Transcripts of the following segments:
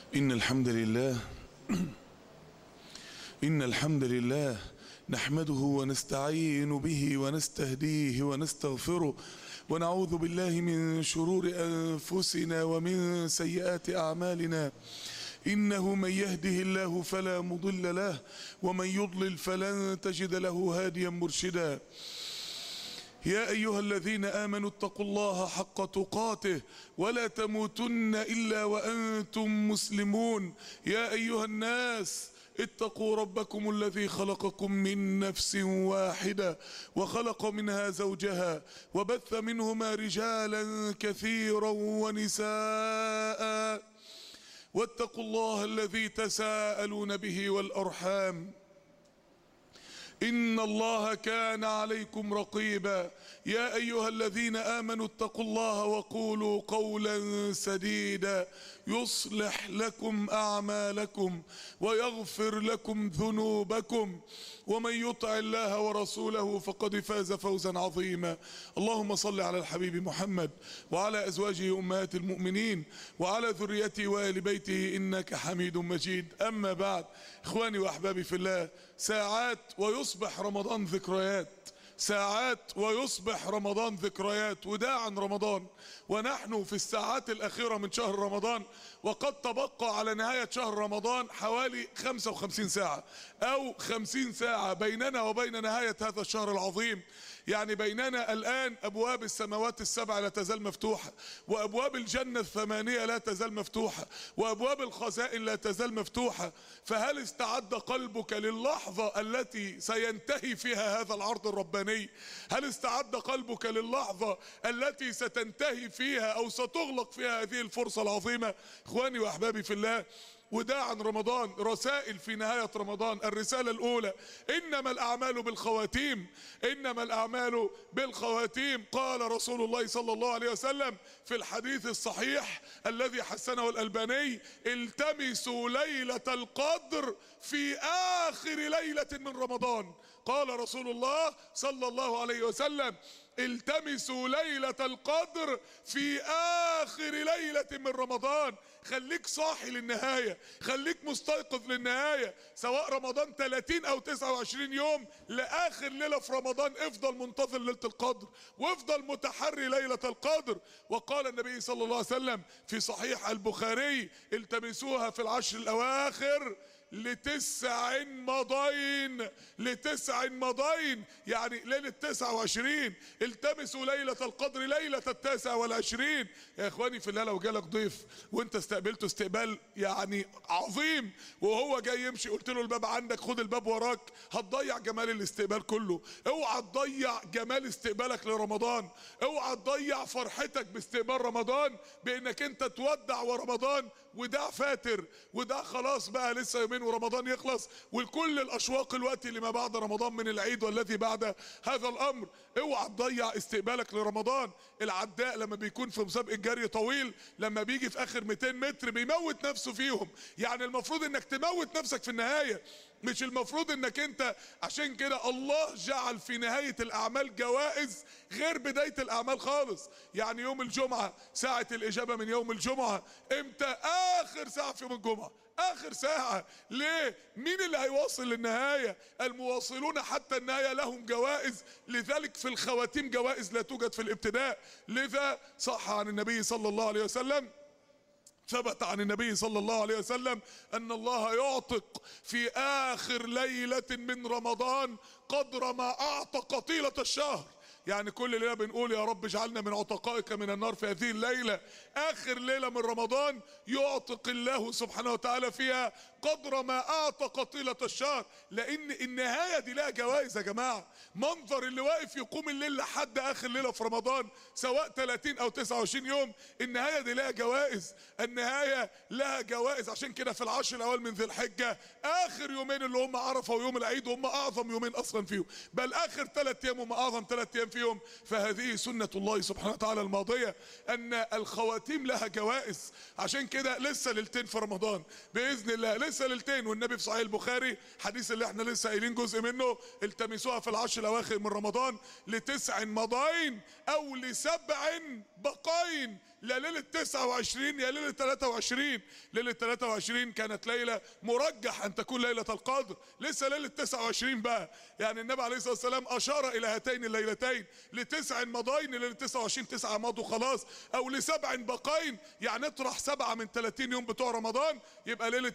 إن الحمد لله نحمده ونستعين به ونستهديه ونستغفره ونعوذ بالله من شرور أنفسنا ومن سيئات أعمالنا. إنه من يهده الله فلا مضل له ومن يضلل فلن تجد له هاديا مرشدا. يا أيها الذين آمنوا اتقوا الله حق تقاته ولا تموتن إلا وأنتم مسلمون. يا أيها الناس اتقوا ربكم الذي خلقكم من نفس واحدة وخلق منها زوجها وبث منهما رجالا كثيرا ونساء، واتقوا الله الذي تساءلون به والأرحام إن الله كان عليكم رقيبا. يا أيها الذين آمنوا اتقوا الله وقولوا قولا سديدا يصلح لكم أعمالكم ويغفر لكم ذنوبكم، ومن يطع الله ورسوله فقد فاز فوزا عظيما. اللهم صل على الحبيب محمد وعلى أزواجه أمهات المؤمنين وعلى ذريته وآل بيته إنك حميد مجيد. أما بعد، إخواني وأحبابي في الله، ساعات ويصبح رمضان ذكريات، ساعات ويصبح رمضان ذكريات وداعا رمضان، ونحن في الساعات الأخيرة من شهر رمضان، وقد تبقى على نهاية شهر رمضان حوالي 55 ساعة أو 50 ساعة بيننا وبين نهاية هذا الشهر العظيم. يعني بيننا الآن أبواب السماوات السبع لا تزال مفتوحة، وأبواب الجنة الثمانية لا تزال مفتوحة، وأبواب الخزائن لا تزال مفتوحة. فهل استعد قلبك للحظة التي سينتهي فيها هذا العرض الرباني؟ هل استعد قلبك للحظة التي ستنتهي فيها أو ستغلق فيها هذه الفرصة العظيمة؟ إخواني وأحبابي في الله، وداعا رمضان، رسائل في نهاية رمضان. الرسالة الأولى: إنما الأعمال بالخواتيم، إنما الأعمال بالخواتيم. قال رسول الله صلى الله عليه وسلم في الحديث الصحيح الذي حسنه الألباني: التمسوا ليلة القدر في آخر ليلة من رمضان. قال رسول الله صلى الله عليه وسلم: التمسوا ليلة القدر في آخر ليلة من رمضان. خليك صاحي للنهاية، خليك مستيقظ للنهاية، سواء رمضان 30 أو 29 يوم لآخر ليلة في رمضان. افضل منتظر ليلة القدر وافضل متحري ليلة القدر. وقال النبي صلى الله عليه وسلم في صحيح البخاري: التمسوها في العشر الأواخر لتسع مضين، لتسع مضين، يعني ليلة 29. التمسوا ليلة القدر ليلة 29. يا اخواني في الله، لو جالك ضيف وانت استقبلته استقبال يعني عظيم وهو جاي يمشي، قلت له الباب عندك، خد الباب وراك، هتضيع جمال الاستقبال كله. اوعى تضيع جمال استقبالك لرمضان، اوعى تضيع فرحتك باستقبال رمضان بانك انت تودع ورمضان وداع فاتر، وده خلاص بقى لسه يومين ورمضان يخلص، والكل الاشواق الوقت اللي ما بعد رمضان من العيد والذي بعد هذا الامر. اوعى تضيع استقبالك لرمضان. العداء لما بيكون في مسابقة جري طويل، لما بيجي في اخر 200 متر بيموت نفسه فيهم. يعني المفروض انك تموت نفسك في النهاية، مش المفروض انك انت. عشان كده الله جعل في نهاية الاعمال جوائز غير بداية الاعمال خالص. يعني يوم الجمعة ساعة الاجابة من يوم الجمعة امتى؟ اخر ساعة في يوم الجمعة، اخر ساعة. ليه؟ مين اللي هيواصل للنهاية؟ المواصلون حتى النهاية لهم جوائز. لذلك في الخواتيم جوائز لا توجد في الابتداء. لذا صح عن النبي صلى الله عليه وسلم، ثبت عن النبي صلى الله عليه وسلم أن الله يعتق في آخر ليلة من رمضان قدر ما أعتق طيلة الشهر. يعني كل ليلة بنقول يا رب اجعلنا من عتقائك من النار في هذه الليلة. آخر ليلة من رمضان يعتق الله سبحانه وتعالى فيها قدر ما أعتق طيلة الشهر، لأن النهاية دي لها جوائز يا جماعة. منظر اللي واقف يقوم الليل لحد آخر ليلة في رمضان سواء 30 أو 29 يوم، النهاية دي لها جوائز، النهاية لها جوائز. عشان كده في العشر الأول من ذي الحجة آخر يومين اللي هم عرفة ويوم العيد هم أعظم يومين أصلا فيهم، بل آخر 3 أيام هم أعظم 3 أيام فيهم. فهذه سنة الله سبحانه وتعالى الماضية أن الخواتيم لها جوائز. عشان كده لسه ليلتين في رمضان بإذن الله، لسه ليلتين. والنبي في صحيح البخاري حديث اللي احنا لسه قايلين جزء منه: التمسوها في العشر الأواخر من رمضان لتسع مضاين أو لسبع بقين. لا ليلة 29 يا ليلة 23. ليلة 23 كانت ليلة مرجح ان تكون ليلة القدر، لسه ليلة 29 بقى. يعني النبي عليه الصلاة والسلام اشار الى هاتين الليلتين لتسع مضاين، ليلة 29 9 مضوا خلاص، او لسبع بقين، يعني اطرح 7 من 30 يوم بتوع رمضان يبقى ليلة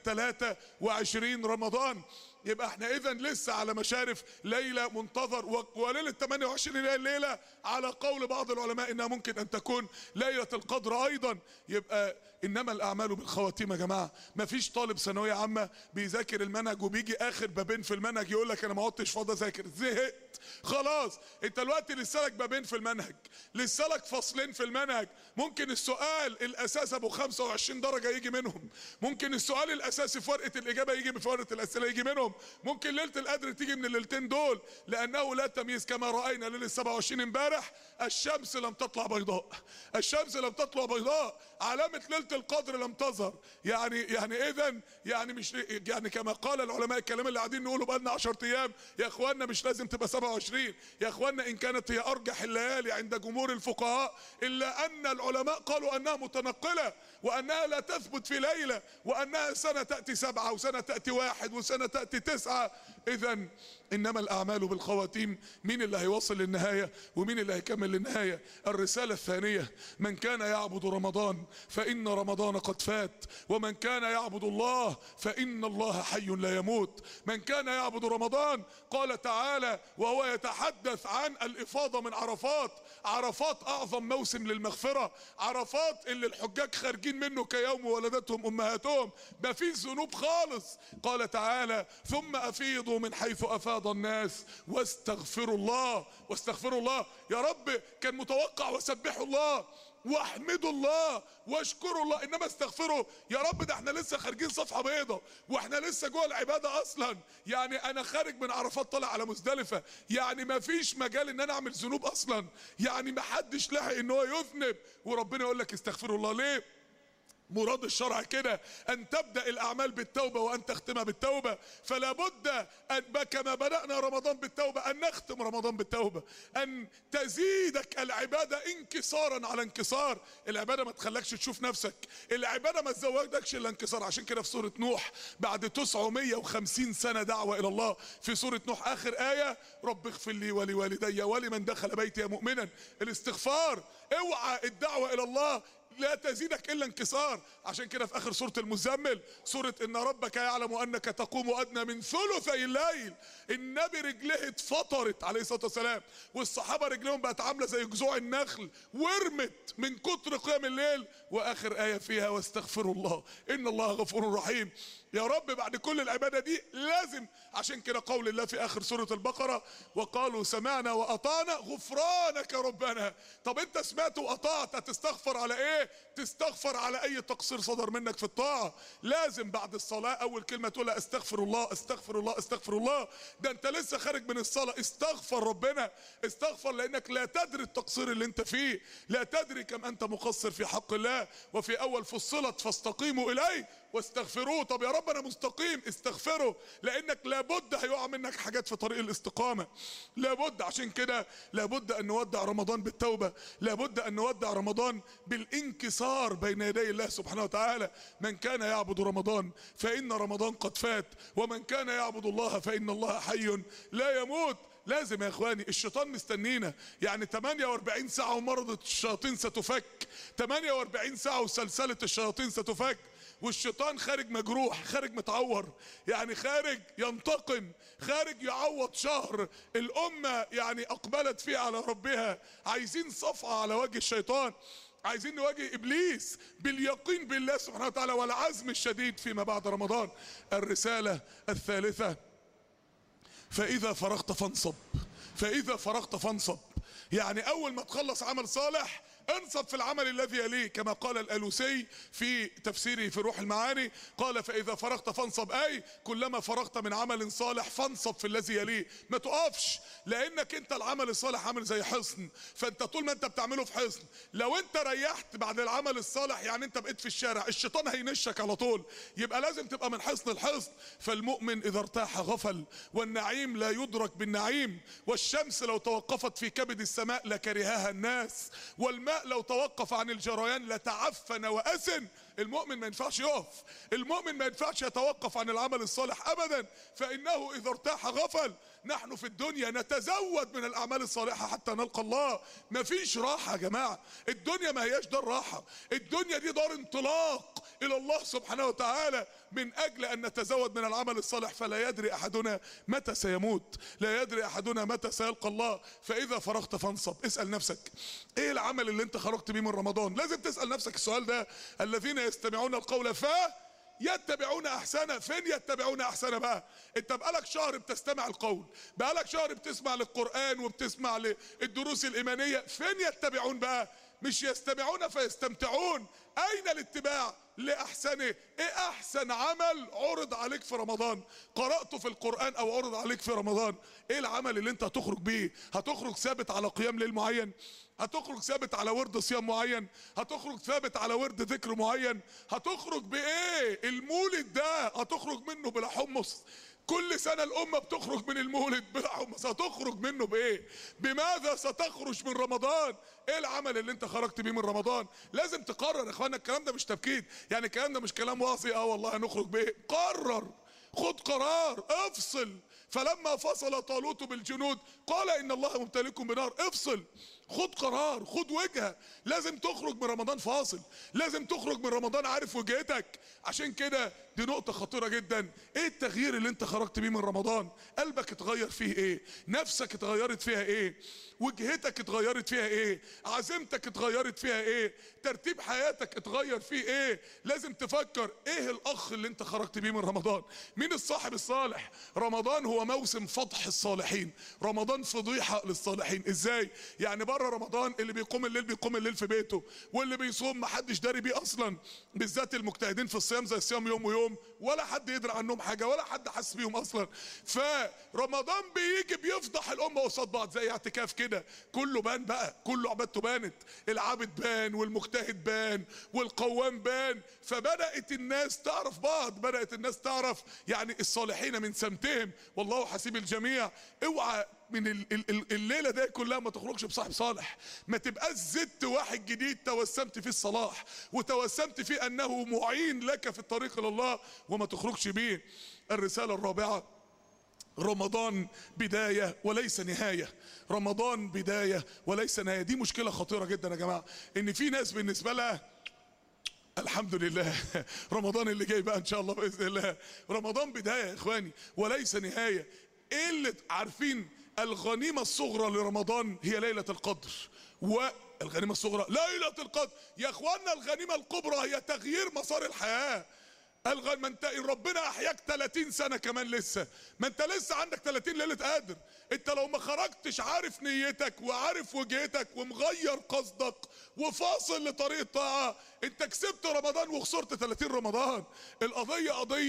23 رمضان. يبقى احنا اذا لسه على مشارف ليلة منتظر، وليلة 28 هي الليلة على قول بعض العلماء انها ممكن ان تكون ليلة القدر ايضا. يبقى انما الاعمال بالخواتيم يا جماعة. مفيش طالب ثانوية عامة بيذاكر المنهج وبيجي اخر بابين في المنهج يقول لك انا ما عدتش فاضي اذاكر، زهقت خلاص. انت دلوقتي لسه لك بابين في المنهج، لسه لك فصلين في المنهج. ممكن السؤال الاساس ابو 25 درجة يجي منهم، ممكن السؤال الاساسي في ورقة الاجابة يجي في ورقة الاسئلة يجي منهم، ممكن ليلة القدر تيجي من الليلتين دول، لانه لا تمييز. كما رأينا ليلة 27 امبارح الشمس لم تطلع بيضاء، الشمس لم تطلع بيضاء، علامة ليلة القدر لم تظهر. يعني اذا يعني مش يعني كما قال العلماء، الكلام اللي قاعدين نقوله بقالنا 10 ايام يا اخواننا مش لازم تبقى 27 يا اخواننا، ان كانت هي ارجح الليالي عند جمهور الفقهاء، الا ان العلماء قالوا انها متنقلة وانها لا تثبت في ليلة، وانها سنة تأتي 7 وسنة تأتي 1 وسنة تأتي 9. اذا انما الاعمال بالخواتيم. مين اللي هيوصل للنهاية ومين اللي هيكمل للنهاية؟ الرسالة الثانية: من كان يعبد رمضان فإن رمضان قد فات، ومن كان يعبد الله فإن الله حي لا يموت. من كان يعبد رمضان، قال تعالى وهو يتحدث عن الإفاضة من عرفات. عرفات أعظم موسم للمغفرة، عرفات اللي الحجاج خارجين منه كيوم ولدتهم أمهاتهم، ما فيش ذنوب خالص. قال تعالى ثم أفيضوا من حيث أفاض الناس واستغفروا الله. واستغفروا الله يا رب، كان متوقع وسبحوا الله واحمدوا الله واشكروا الله، انما استغفروا يا رب ده احنا لسه خارجين صفحة بيضة واحنا لسه جوه العبادة اصلا. يعني انا خارج من عرفات طالع على مزدلفة، يعني ما فيش مجال ان انا اعمل ذنوب اصلا، يعني ما حدش لحق ان هو يذنب، وربنا يقول لك استغفروا الله. ليه؟ مراد الشرع كده، ان تبدأ الاعمال بالتوبة وان تختمها بالتوبة. فلا بد ان كما بدأنا رمضان بالتوبة ان نختم رمضان بالتوبة، ان تزيدك العبادة انكسارا على انكسار. العبادة ما تخلكش تشوف نفسك، العبادة ما تزودكش الا انكسار. عشان كده في سورة نوح بعد 950 سنة دعوة الى الله، في سورة نوح اخر آية: رب اغفر لي ولوالدي ولمن دخل بيتي مؤمنا. الاستغفار، اوعى الدعوة الى الله لا تزيدك الا انكسار. عشان كده في اخر سورة المزمل، سورة ان ربك يعلم انك تقوم ادنى من ثلثي الليل، النبي رجليه اتفطرت عليه الصلاة والسلام، والصحابة رجليهم بقت عاملة زي جذوع النخل ورمت من كتر قيام الليل. واخر آية فيها واستغفروا الله ان الله غفور رحيم. يا رب بعد كل العبادة دي لازم. عشان كده قول الله في اخر سورة البقرة: وقالوا سمعنا واطعنا غفرانك ربنا. طب انت سمعت واطعت، هتستغفر على ايه؟ تستغفر على اي تقصير صدر منك في الطاعة. لازم بعد الصلاة اول كلمة تقولها استغفر الله استغفر الله استغفر الله. ده انت لسه خارج من الصلاة، استغفر ربنا، استغفر، لانك لا تدري التقصير اللي انت فيه، لا تدري كم انت مقصر في حق الله. وفي اول فصلت فاستقيموا اليه واستغفروه. طب يا رب انا مستقيم، استغفره، لانك لابد هيقع منك حاجات في طريق الاستقامة، لابد. عشان كده لابد ان نودع رمضان بالتوبة، لابد ان نودع رمضان بالانكسار بين يدي الله سبحانه وتعالى. من كان يعبد رمضان فإن رمضان قد فات، ومن كان يعبد الله فإن الله حي لا يموت. لازم يا اخواني، الشيطان مستنينا. يعني 48 ساعة ومرضة الشياطين ستفك، 48 ساعة وسلسلة الشياطين ستفك، والشيطان خارج مجروح، خارج متعور، يعني خارج ينتقم، خارج يعوض شهر الأمة يعني أقبلت فيه على ربها. عايزين صفعة على وجه الشيطان، عايزين نواجه إبليس باليقين بالله سبحانه وتعالى والعزم الشديد فيما بعد رمضان. الرسالة الثالثة: فإذا فرغت فانصب. فإذا فرغت فانصب، يعني أول ما تخلص عمل صالح انصب في العمل الذي يليه، كما قال الألوسي في تفسيره في روح المعاني، قال فإذا فرغت فانصب، أي كلما فرغت من عمل صالح فانصب في الذي يليه. ما تقفش، لأنك أنت العمل الصالح عامل زي حصن، فأنت طول ما أنت بتعمله في حصن، لو أنت ريحت بعد العمل الصالح يعني أنت بقيت في الشارع، الشيطان هينشك على طول. يبقى لازم تبقى من حصن لحصن. فالمؤمن إذا ارتاح غفل، والنعيم لا يدرك بالنعيم، والشمس لو توقفت في كبد السماء لكرهها الناس، والماء الماء لو توقف عن الجريان لتعفن وأسن. المؤمن ما ينفعش يقف، المؤمن ما ينفعش يتوقف عن العمل الصالح أبدا، فإنه إذا ارتاح غفل. نحن في الدنيا نتزود من الأعمال الصالحة حتى نلقى الله. مفيش راحة يا جماعة، الدنيا ما هياش دار راحة، الدنيا دي دار انطلاق إلى الله سبحانه وتعالى، من أجل أن نتزود من العمل الصالح. فلا يدري أحدنا متى سيموت، لا يدري أحدنا متى سيلقى الله. فإذا فرغت فانصب. اسأل نفسك إيه العمل اللي أنت خرجت بيه من رمضان؟ لازم تسأل نفسك السؤال ده. الذين يستمعون القول يتبعون احسنه. فين يتبعون احسنه بقى؟ انت بقالك شهر بتستمع القول، بقالك شهر بتسمع للقرآن وبتسمع للدروس الإيمانية، فين يتبعون بقى؟ مش يستمعون فيستمتعون. اين الاتباع لاحسنه؟ ايه احسن عمل عرض عليك في رمضان قرأته في القرآن او عرض عليك في رمضان؟ ايه العمل اللي انت هتخرج بيه؟ هتخرج ثابت على قيام ليل معين؟ هتخرج ثابت على ورد صيام معين؟ هتخرج ثابت على ورد ذكر معين؟ هتخرج بايه؟ المولد ده هتخرج منه بلا حمص؟ كل سنة الأمة بتخرج من المولد بلا حمص، هتخرج منه بإيه؟ بماذا ستخرج من رمضان؟ إيه العمل اللي أنت خرجت بيه من رمضان؟ لازم تقرر يا إخوانا. الكلام ده مش تبكيت، يعني الكلام ده مش كلام واصي والله هنخرج بإيه. قرر، خد قرار، افصل. فلما فصل طالوت بالجنود قال إن الله مبتليكم بنار. افصل، خد قرار، خد وجهة. لازم تخرج من رمضان فاصل، لازم تخرج من رمضان عارف وجهتك. عشان كده دي نقطة خطيرة جدا. ايه التغيير اللي انت خرجت بيه من رمضان؟ قلبك اتغير فيه ايه؟ نفسك اتغيرت فيها ايه؟ وجهتك اتغيرت فيها ايه؟ عزيمتك اتغيرت فيها ايه؟ ترتيب حياتك اتغير فيه ايه؟ لازم تفكر ايه الاخ اللي انت خرجت بيه من رمضان؟ مين الصاحب الصالح؟ رمضان هو موسم فضح الصالحين، رمضان فضيحة للصالحين. ازاي؟ يعني بره رمضان اللي بيقوم الليل بيقوم الليل في بيته، واللي بيصوم محدش داري بيه اصلا، بالذات المجتهدين في الصيام زي الصيام يوم ويوم، ولا حد يدري عنهم حاجة ولا حد حس بيهم اصلا. فرمضان بيجي بيفضح الامة قصاد بعض زي اعتكاف كده، كله بان بقى، كله عبادته بانت، العابد بان والمجتهد بان والقوام بان. فبدأت الناس تعرف بعض، بدأت الناس تعرف يعني الصالحين من سمتهم، والله حسيب الجميع. اوعى من الليلة دي كلها ما تخرجش بصاحب صالح، ما تبقاش زدت واحد جديد توسمت فيه الصلاح وتوسمت فيه انه معين لك في الطريق الى الله وما تخرجش بيه. الرسالة الرابعة: رمضان بداية وليس نهاية، رمضان بداية وليس نهاية. دي مشكلة خطيرة جدا يا جماعة، ان في ناس بالنسبة لها الحمد لله رمضان اللي جاي بقى ان شاء الله باذن الله، رمضان بداية يا اخواني وليس نهاية. ايه اللي عارفين؟ الغنيمة الصغرى لرمضان هي ليلة القدر، والغنيمة الصغرى ليلة القدر يا اخوانا. الغنيمة الكبرى هي تغيير مسار الحياة. ما انت ربنا احياك 30 سنة كمان لسه، ما انت لسه عندك 30 ليلة قادر. انت لو ما خرجتش عارف نيتك وعارف وجهتك ومغير قصدك وفاصل لطريق الطاعة، انت كسبت رمضان وخسرت 30 رمضان. القضية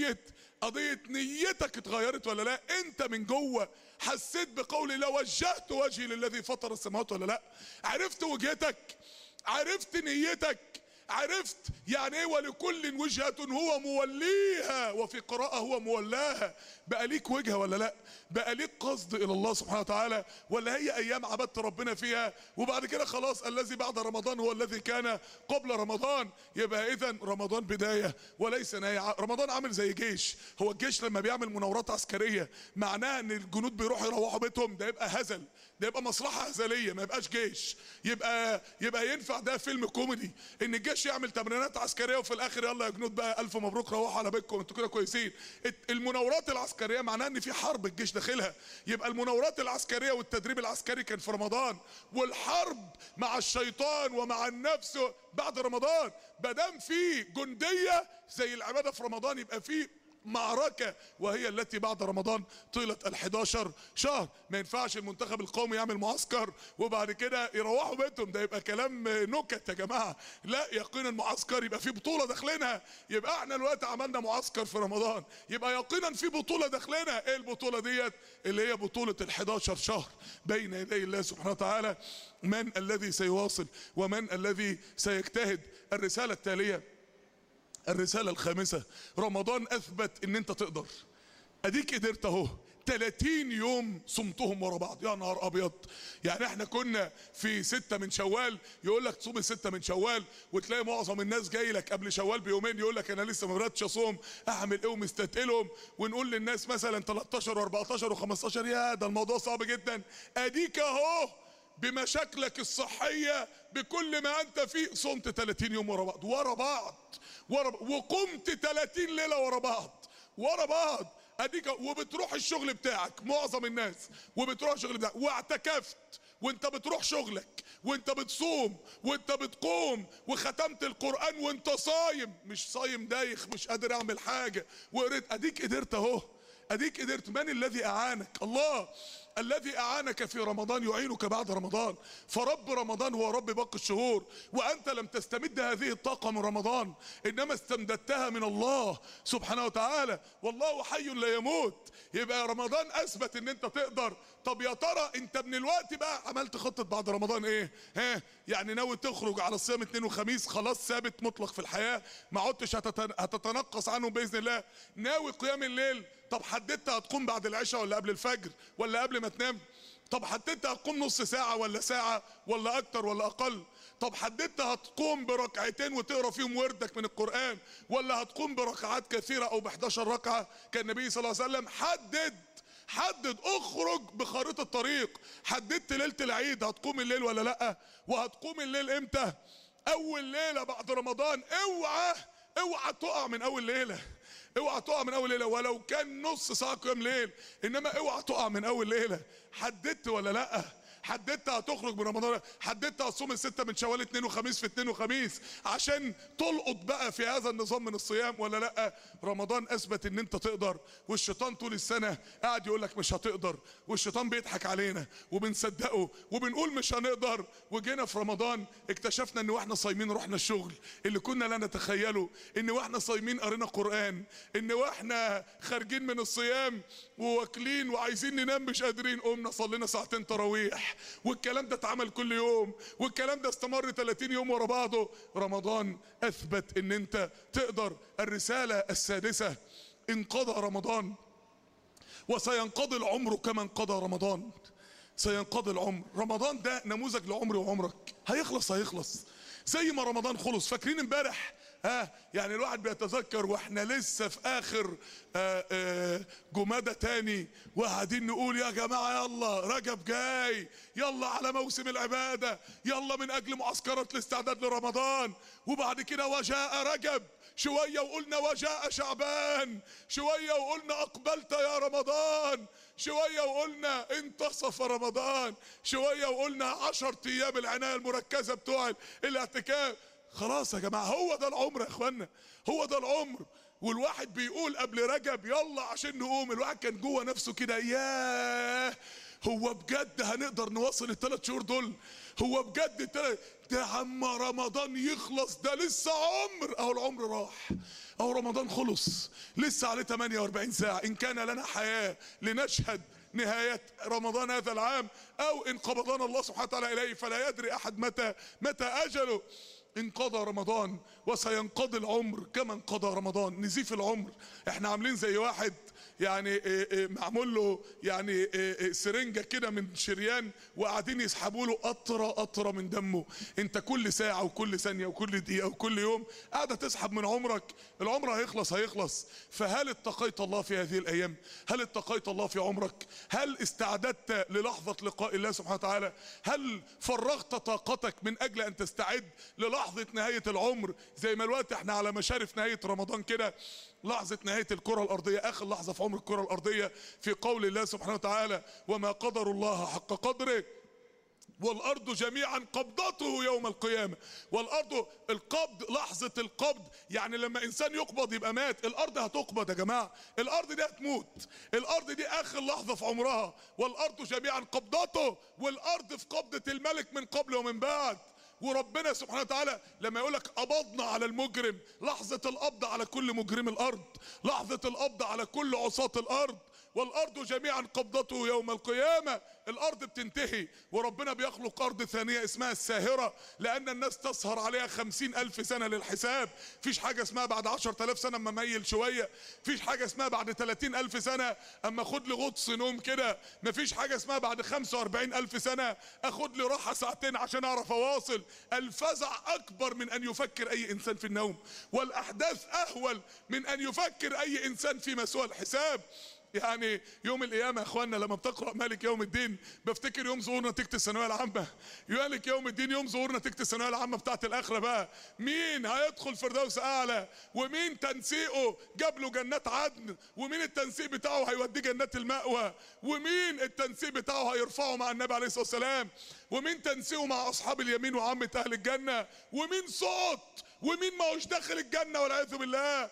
قضية نيتك اتغيرت ولا لا؟ انت من جوه حسيت بقول الله وجهت وجهي للذي فطر السماوات ولا لا؟ عرفت وجهتك، عرفت نيتك، عرفت يعني ايه ولكل وجهة هو موليها، وفي قراءة هو مولاها. بقى ليك وجهة ولا لا؟ بقى ليك قصد الى الله سبحانه وتعالى، ولا هي ايام عبدت ربنا فيها وبعد كده خلاص الذي بعد رمضان هو الذي كان قبل رمضان؟ يبقى اذا رمضان بداية وليس نهاية. رمضان عامل زي جيش، هو الجيش لما بيعمل مناورات عسكرية معناها ان الجنود بيروحوا يروحوا بيتهم، ده يبقى هزل، ده يبقى مصلحة هزلية، ما يبقاش جيش. يبقى ينفع ده فيلم كوميدي ان الجيش يعمل تمرينات عسكرية وفي الاخر يلا يا جنود بقى الف مبروك روحوا على بيتكم انتوا كده كويسين. المناورات العسكرية معناها ان في حرب الجيش داخلها، يبقى المناورات العسكرية والتدريب العسكري كان في رمضان، والحرب مع الشيطان ومع النفس بعد رمضان. مادام في جندية زي العبادة في رمضان يبقى في معركة وهي التي بعد رمضان طيلة ال11 شهر. ما ينفعش المنتخب القومي يعمل معسكر وبعد كده يروحوا بيتهم، ده يبقى كلام نكت يا جماعة. لا، يقينا المعسكر يبقى في بطولة داخلنا، يبقى احنا الوقت عملنا معسكر في رمضان، يبقى يقينا في بطولة داخلنا. ايه البطولة ديت؟ اللي هي بطولة ال11 شهر بين يدي الله سبحانه وتعالى. من الذي سيواصل ومن الذي سيجتهد؟ الرسالة التالية، الرسالة الخامسة: رمضان اثبت ان انت تقدر، اديك قدرت اهو 30 يوم صمتهم ورا بعض، يا نهار ابيض. يعني احنا كنا في 6 من شوال، يقول لك تصوم 6 من شوال، وتلاقي معظم الناس جاي لك قبل شوال بيومين يقول لك انا لسه ما بداتش اصوم، اعمل ايه ومستثقلهم. ونقول للناس مثلا 13 و14 و15، يا ده الموضوع صعب جدا. اديك اهو بمشاكلك الصحيه بكل ما انت فيه صمت 30 يوم ورا بعض وقمت 30 ليله ورا بعض. اديك وبتروح الشغل بتاعك معظم الناس، وبتروح الشغل بتاعك واعتكفت، وانت بتروح شغلك، وانت بتصوم، وانت بتقوم، وختمت القرآن وانت صايم، مش صايم دايخ مش قادر اعمل حاجة، وقريت. اديك قدرت اهو، اديك قدرت. من الذي اعانك؟ الله الذي اعانك في رمضان يعينك بعد رمضان. فرب رمضان هو رب باقي الشهور، وانت لم تستمد هذه الطاقة من رمضان، انما استمددتها من الله سبحانه وتعالى. والله حي لا يموت. يبقى رمضان اثبت ان انت تقدر. طب يا ترى انت من الوقت بقى عملت خطة بعد رمضان ايه؟ يعني ناوي تخرج على الصيام اثنين وخميس، خلاص ثابت مطلق في الحياة، ما عدتش هتتنقص عنه باذن الله. ناوي قيام الليل، طب حددت هتقوم بعد العشاء ولا قبل الفجر ولا قبل ما تنام؟ طب حددت هتقوم نص ساعة ولا ساعة ولا اكتر ولا اقل؟ طب حددت هتقوم بركعتين وتقرا فيهم وردك من القرآن، ولا هتقوم بركعات كثيرة او ب11 ركعة كالنبي صلى الله عليه وسلم؟ حدد، اخرج بخارطة الطريق. حددت ليلة العيد هتقوم الليل ولا لا؟ وهتقوم الليل امتى؟ اول ليلة بعد رمضان. اوعى تقع من اول ليلة، اوعى تقع من اول ليلة ولو كان نص ساعة قيام ليل، انما اوعى تقع من اول ليلة. حددت ولا لا؟ حددت هتخرج من رمضان؟ حددت هتصوم الستة من شوال اثنين وخميس في اثنين وخميس عشان تلقط بقى في هذا النظام من الصيام ولا لا؟ رمضان اثبت ان انت تقدر، والشيطان طول السنة قاعد يقول لك مش هتقدر، والشيطان بيضحك علينا وبنصدقه وبنقول مش هنقدر. وجينا في رمضان اكتشفنا ان واحنا صايمين رحنا الشغل اللي كنا لا نتخيله، ان واحنا صايمين قرينا قرآن، ان واحنا خارجين من الصيام وواكلين وعايزين ننام مش قادرين قمنا صلينا ساعتين تراويح. والكلام ده اتعمل كل يوم، والكلام ده استمر 30 يوم ورا بعضه. رمضان اثبت ان انت تقدر. الرسالة السادسة: انقضى رمضان وسينقضي العمر كما انقضى رمضان. سينقضي العمر. رمضان ده نموذج لعمري وعمرك، هيخلص زي ما رمضان خلص. فاكرين امبارح يعني الواحد بيتذكر واحنا لسه في اخر جمادة تاني وقاعدين نقول يا جماعة يلا رجب جاي، يلا على موسم العبادة، يلا من اجل معسكرات الاستعداد لرمضان. وبعد كده وجاء رجب، شوية وقلنا وجاء شعبان، شوية وقلنا اقبلت يا رمضان، شوية وقلنا انتصف رمضان، شوية وقلنا 10 ايام العناية المركزة بتوع الاعتكاف. خلاص يا جماعة هو ده العمر يا اخوانا، هو ده العمر. والواحد بيقول قبل رجب يلا عشان نقوم، الواحد كان جوه نفسه كده ياه هو بجد هنقدر نواصل ال3 شهور دول؟ هو بجد ده عما رمضان يخلص ده لسه عمر. اهو العمر راح، اهو رمضان خلص، لسه عليه 48 ساعة. ان كان لنا حياة لنشهد نهاية رمضان هذا العام او ان قبضنا الله سبحانه وتعالى اليه، فلا يدري احد متى اجله. انقضى رمضان وسينقضي العمر كما انقضى رمضان. نزيف العمر. احنا عاملين زي واحد يعني معمول له يعني سرنجة كده من شريان وقاعدين يسحبوا له قطرة من دمه. انت كل ساعة وكل ثانية وكل دقيقة وكل يوم قاعدة تسحب من عمرك. العمر هيخلص. فهل اتقيت الله في هذه الايام؟ هل اتقيت الله في عمرك؟ هل استعددت للحظة لقاء الله سبحانه وتعالى؟ هل فرغت طاقتك من اجل ان تستعد للحظة نهاية العمر؟ زي ما الوقت احنا على مشارف نهاية رمضان كده، لحظة نهاية الكرة الأرضية، آخر لحظة في عمر الكرة الأرضية، في قول الله سبحانه وتعالى: وما قدر الله حق قدره والأرض جميعا قبضته يوم القيامة. والأرض القبض، لحظة القبض يعني لما إنسان يقبض يبقى مات. الأرض هتقبض يا جماعة، الأرض دي هتموت، الأرض دي آخر لحظة في عمرها. والأرض جميعا قبضته، والأرض في قبضة الملك من قبل ومن بعد. وربنا سبحانه وتعالى لما يقولك قبضنا على المجرم، لحظة القبض على كل مجرم الأرض، لحظة القبض على كل عصاة الأرض. والارض جميعا قبضته يوم القيامة. الارض بتنتهي وربنا بيخلق ارض ثانية اسمها الساهرة، لان الناس تسهر عليها 50,000 سنة للحساب. فيش حاجة اسمها بعد 10,000 سنة اما ميل شوية، فيش حاجة اسمها بعد 30,000 سنة اما اخد لي غطس نوم كده، مفيش حاجة اسمها بعد 45,000 سنة اخد لي راحة ساعتين عشان اعرف اواصل. الفزع اكبر من ان يفكر اي انسان في النوم، والاحداث اهول من ان يفكر اي انسان في مسوى الحساب. يعني يوم القيامة يا اخوانا لما بتقرأ مالك يوم الدين بفتكر يوم ظهور نتيجة الثانوية العامة. مالك يوم الدين يوم ظهور نتيجة الثانوية العامة بتاعت الآخرة بقى، مين هيدخل فردوس أعلى، ومين تنسيقه جاب له جنات عدن، ومين التنسيق بتاعه هيوديه جنات المأوى، ومين التنسيق بتاعه هيرفعه مع النبي عليه الصلاة والسلام، ومين تنسيقه مع أصحاب اليمين وعامة أهل الجنة، ومين صوت، ومين ما هوش داخل الجنة والعياذ بالله،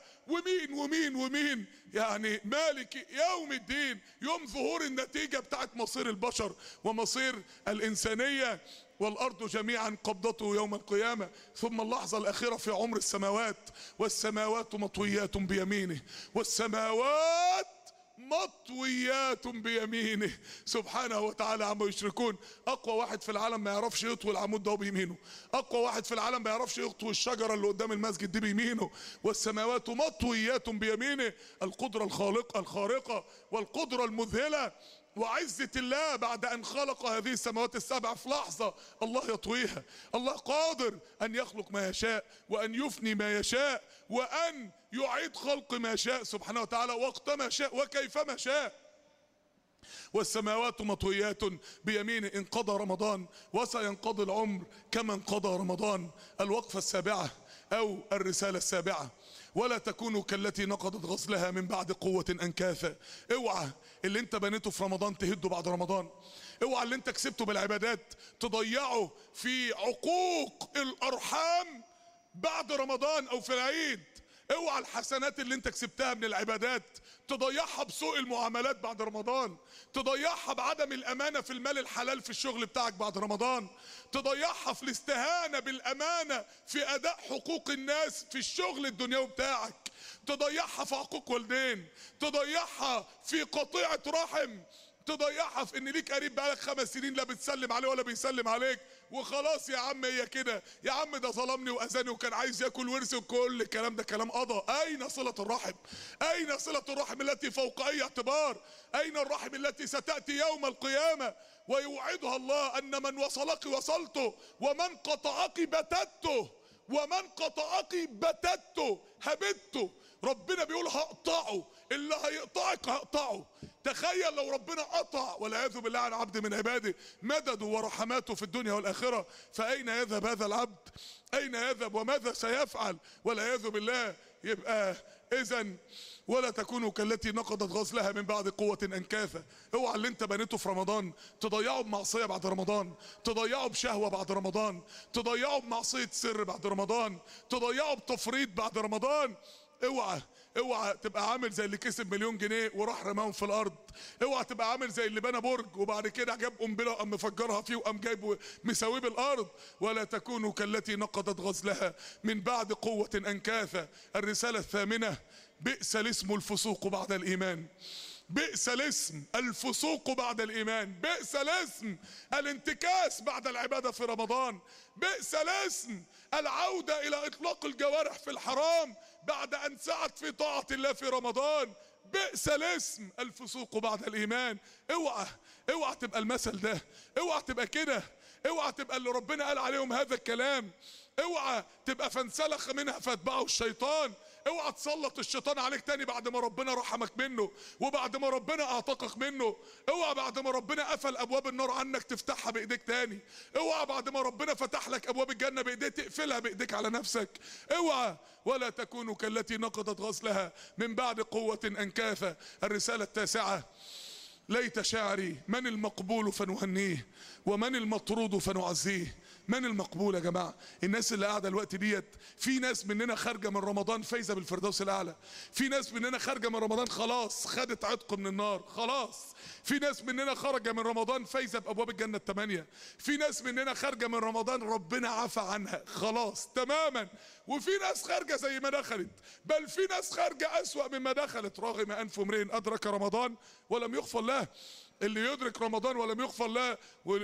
ومين. يعني مالك يوم الدين يوم ظهور النتيجة بتاعت مصير البشر ومصير الإنسانية. والأرض جميعا قبضته يوم القيامة. ثم اللحظة الأخيرة في عمر السماوات، والسماوات مطويات بيمينه، والسماوات مطويات بيمينه سبحانه وتعالى عما يشركون. اقوى واحد في العالم ما يعرفش يطوي العمود ده بيمينه، اقوى واحد في العالم ما يعرفش يطوي الشجره اللي قدام المسجد دي بيمينه. والسماوات مطويات بيمينه، القدره الخارقه والقدره المذهله وعزة الله بعد ان خلق هذه السماوات السبع في لحظة الله يطويها. الله قادر ان يخلق ما يشاء وان يفني ما يشاء وان يعيد خلق ما شاء سبحانه وتعالى وقت ما شاء وكيفما شاء. والسماوات مطويات بيمينه. انقضى رمضان وسينقضي العمر كما انقضى رمضان. الوقفة السابعة او الرسالة السابعة: ولا تكونوا كالتي نقضت غزلها من بعد قوة انكاثا. اوعى اللي انت بنيته في رمضان تهده بعد رمضان، اوعى اللي انت كسبته بالعبادات تضيعه في عقوق الارحام بعد رمضان او في العيد، اوعى الحسنات اللي انت كسبتها من العبادات تضيعها بسوء المعاملات بعد رمضان، تضيعها بعدم الامانة في المال الحلال في الشغل بتاعك بعد رمضان، تضيعها في الاستهانة بالامانة في اداء حقوق الناس في الشغل الدنيوي بتاعك، تضيعها في عقوق والدين، تضيعها في قطيعة رحم، تضيعها في ان ليك قريب بقالك 5 سنين لا بتسلم عليه ولا بيسلم عليك وخلاص يا عم هي كده، يا عم ده ظلمني واذاني وكان عايز ياكل ورثي، وكل الكلام ده كلام قضى. اين صلة الرحم؟ اين صلة الرحم التي فوق اي اعتبار؟ اين الرحم التي ستأتي يوم القيامة ويوعدها الله ان من وصلك وصلته ومن قطعك بتته، ومن قطعك بتته هبته. ربنا بيقول هقطعه، اللي هيقطعك هقطعه. تخيل لو ربنا قطع والعياذ بالله عن عبد من عباده مدده ورحماته في الدنيا والآخرة، فأين يذهب هذا العبد؟ أين يذهب وماذا سيفعل والعياذ بالله؟ يبقى إذن ولا تكونوا كالتي نقضت غزلها من بعد قوة أنكاثا. اوعى اللي انت بنيته في رمضان تضيعه بمعصية بعد رمضان، تضيعه بشهوة بعد رمضان، تضيعه بمعصية سر بعد رمضان، تضيعه بتفريط بعد رمضان. اوعى تبقى عامل زي اللي كسب 1,000,000 جنيه وراح رماهم في الارض، اوعى تبقى عامل زي اللي بنى برج وبعد كده جاب قنبله وقام مفجرها فيه وقام جايبه مساويه بالارض. ولا تكونوا كالتي نقضت غزلها من بعد قوة انكاثا. الرسالة الثامنة: بئس الاسم الفسوق بعد الايمان. بئس الاسم الفسوق بعد الايمان، بئس الاسم الانتكاس بعد العبادة في رمضان، بئس الاسم العودة الى اطلاق الجوارح في الحرام بعد ان سعت في طاعة الله في رمضان. بئس الاسم الفسوق بعد الايمان. اوعى تبقى المثل ده، اوعى تبقى كده، اوعى تبقى اللي ربنا قال عليهم هذا الكلام، اوعى تبقى فانسلخ منها فاتبعه الشيطان، اوعى تسلط الشيطان عليك تاني بعد ما ربنا رحمك منه وبعد ما ربنا اعتقك منه، اوعى بعد ما ربنا قفل ابواب النار عنك تفتحها بايديك تاني، اوعى بعد ما ربنا فتح لك ابواب الجنة بايديه تقفلها بايديك على نفسك، اوعى. ولا تكونوا كالتي نقضت غزلها من بعد قوة انكاثا. الرسالة التاسعة: ليت شعري من المقبول فنهنيه ومن المطرود فنعزيه. من المقبول يا جماعه؟ الناس اللي قاعده الوقت ديت، في ناس مننا خارجه من رمضان فايزه بالفردوس الاعلى، في ناس مننا خارجه من رمضان خلاص خدت عتق من النار خلاص، في ناس مننا خرج من رمضان فايزه بابواب الجنه الثمانيه، في ناس مننا خارجه من رمضان ربنا عفى عنها خلاص تماما، وفي ناس خارجه زي ما دخلت، بل في ناس خارجه اسوأ مما دخلت. رغم انف امرئ ادرك رمضان ولم يغفر له. اللي يدرك رمضان ولم يغفر له،